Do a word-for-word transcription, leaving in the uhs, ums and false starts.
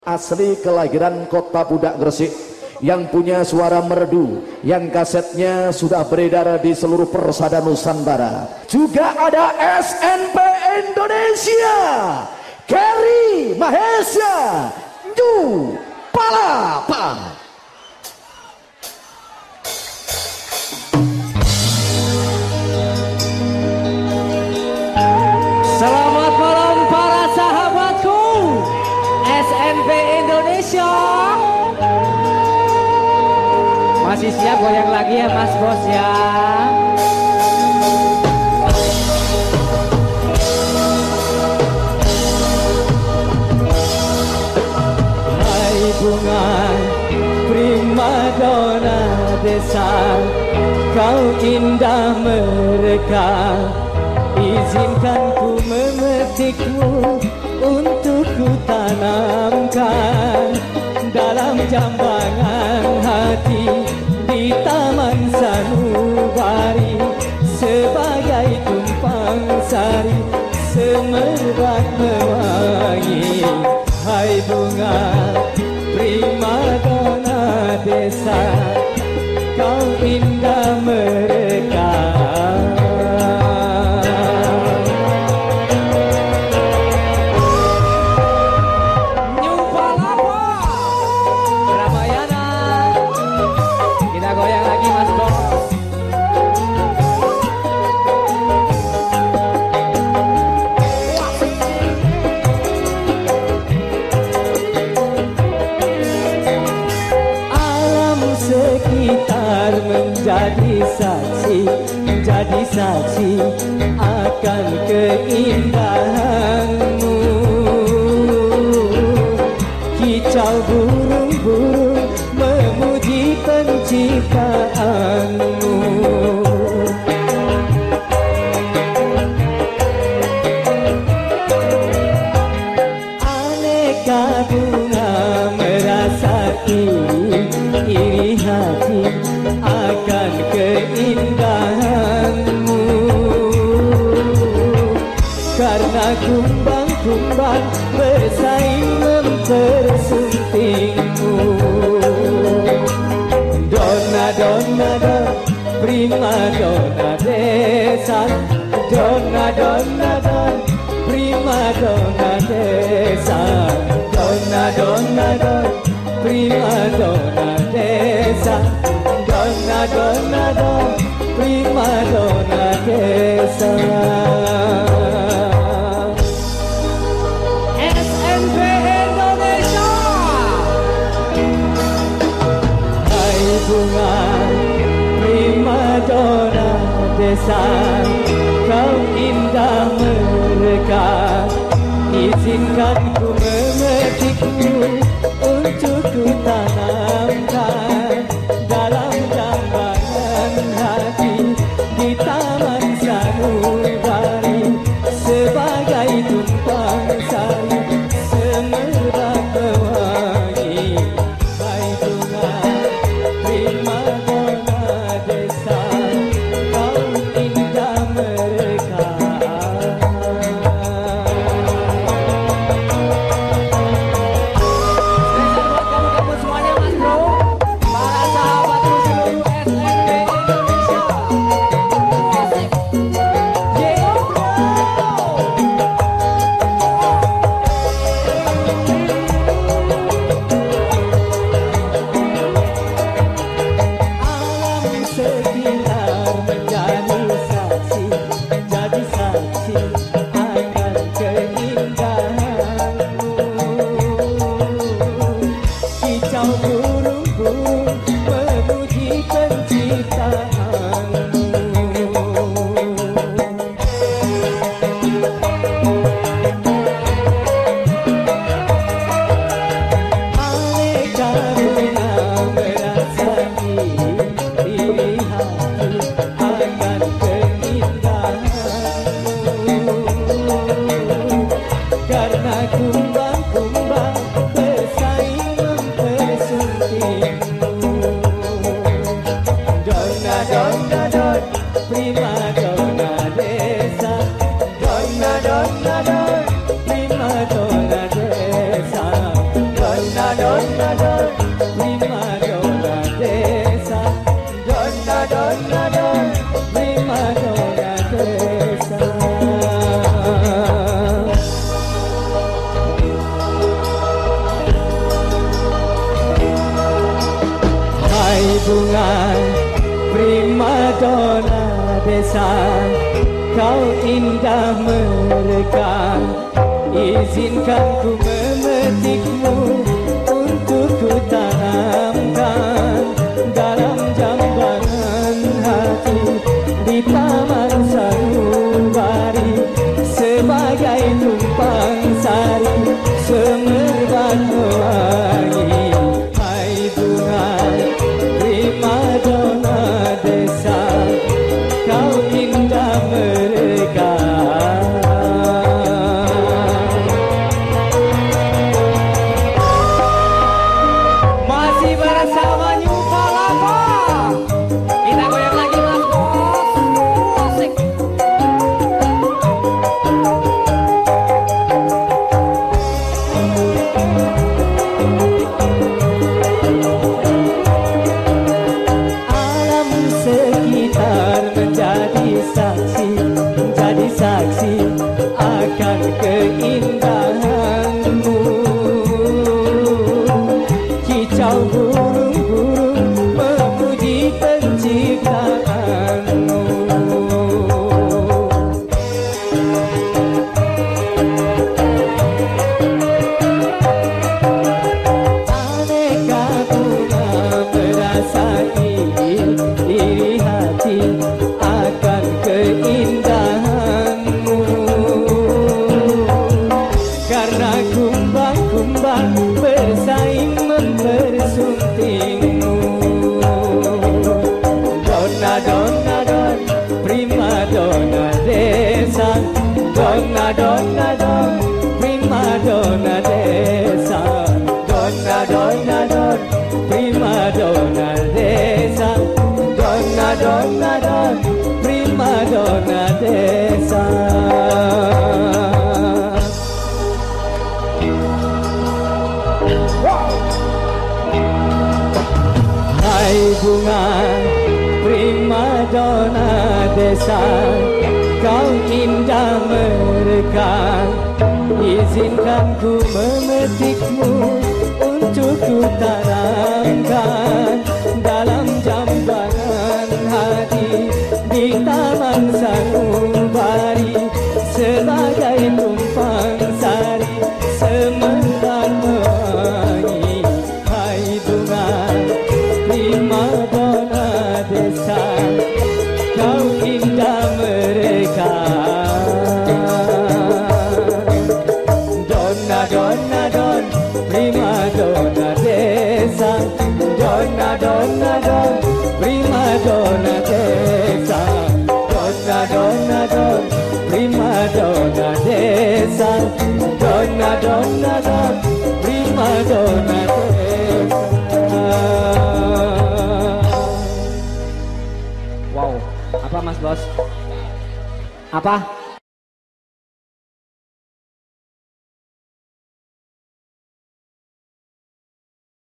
Asli kelahiran kota Pudak Gresik, yang punya suara merdu, yang kasetnya sudah beredar di seluruh persada Nusantara. Juga ada S N P Indonesia, Kerry Mahesha New Palapa. Selamat malam para sahabatku S N P Indonesia. Masih siap goyang lagi ya Mas Bos ya. Hai bunga primadona desa, kau indah mereka. Izinkan ku memetikmu untuk ku tanamkan dalam jambangan hati di Taman Sanubari, sebagai tumpang sari semerbak mewangi. Hai bunga primadona desa, kau indah mereka. Menjadi saksi, menjadi saksi akan keindahanmu. Kicau burung-burung memuji penciptaanmu. Aneka bunga merasai iri hati akan keindahanmu, karena kumbang-kumbang bersaing mempersuntingmu. Donna, donna, donna, prima donna desa. Donna, donna, donna, prima donna desa. Donna, donna, donna, prima donna desa. Donna, donna, donna, prima donna desa. S N P Indonesia. Hai bunga prima donna desa, kau indah mereka. Izinkan ku memetikmu untuk ku tanamkan dalam jambangan hati di Taman Sanubari, sebagai tumpang sari semerbak mewangi. Hai bunga primadona desa, kau indah mereka. Spesial buat kamu bunga prima dona desa, kau indah merekah. Izinkan ku memetikmu untuk ku tanamkan dalam jambangan hati di taman sanubari, sebagai tumpang sari semerbak pelangi. Hai bunga prima dona desa, kau indah merekah. Masih bersama New Palapa, kita goyang lagi Mas Bos. Asik. Alam sekitar menjadi saksi, menjadi saksi akan keindahanmu. Kicau burung-burung memuji penciptaanmu. Aneka bunga merasai iri hati akan keindahanmu, karena kumbang-kumbang bersaing mempersuntingmu. Dona dona don, prima dona desa, dona dona don, prima dona desa, dona dona don, prima dona desa, dona dona don, prima dona desa. Hai bunga prima dona desa, kau indah merekah. Izinkan ku memetikmu untuk ku tanamkan dalam jambangan hati di taman sanubari, sebagai tumpang sari semerbak pelangi. Hai bunga prima dona desa, kau indah merekah. Dona dona don, prima dona desa, dona dona don, prima dona desa, dona dona don, prima dona desa, dona dona don, prima dona desa. Wow, apa Mas Bos? Apa?